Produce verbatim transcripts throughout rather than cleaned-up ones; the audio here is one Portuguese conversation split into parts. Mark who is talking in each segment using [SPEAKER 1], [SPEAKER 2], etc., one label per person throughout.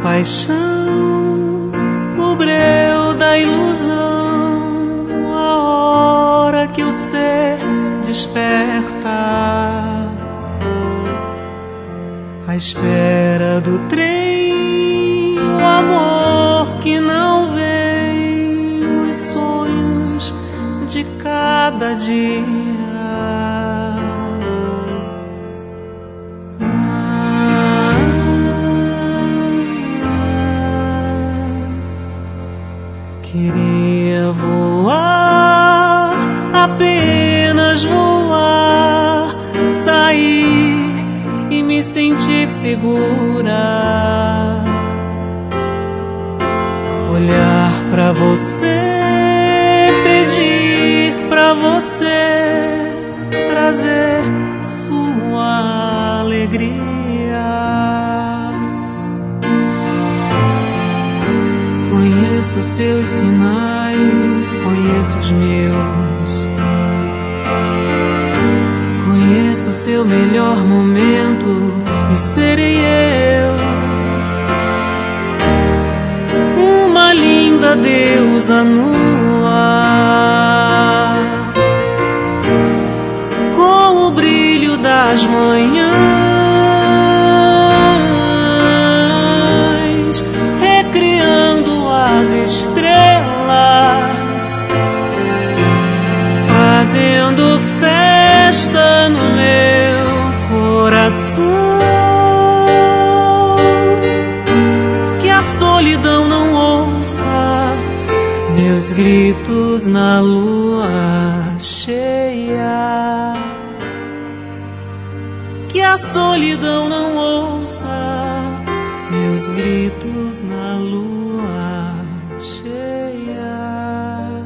[SPEAKER 1] paixão, o breu da ilusão, a hora que o ser desperta, à espera do trem, o amor que não vem, os sonhos de cada dia. Queria voar, apenas voar, sair e me sentir segura. Olhar pra você, pedir pra você trazer sua alegria. Conheço seus sinais, conheço os meus. Conheço seu melhor momento e serei eu. Uma linda deusa nua, com o brilho das manhãs, recriando as estrelas, fazendo festa no meu coração. Que a solidão não ouça meus gritos na lua cheia. Que a solidão não ouça meus gritos na lua cheia.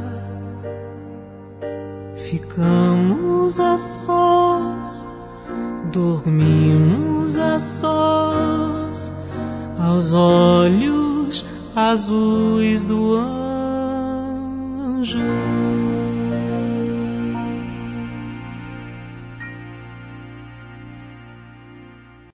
[SPEAKER 1] Ficamos a sós, dormimos a sós, aos olhos azuis do anjo.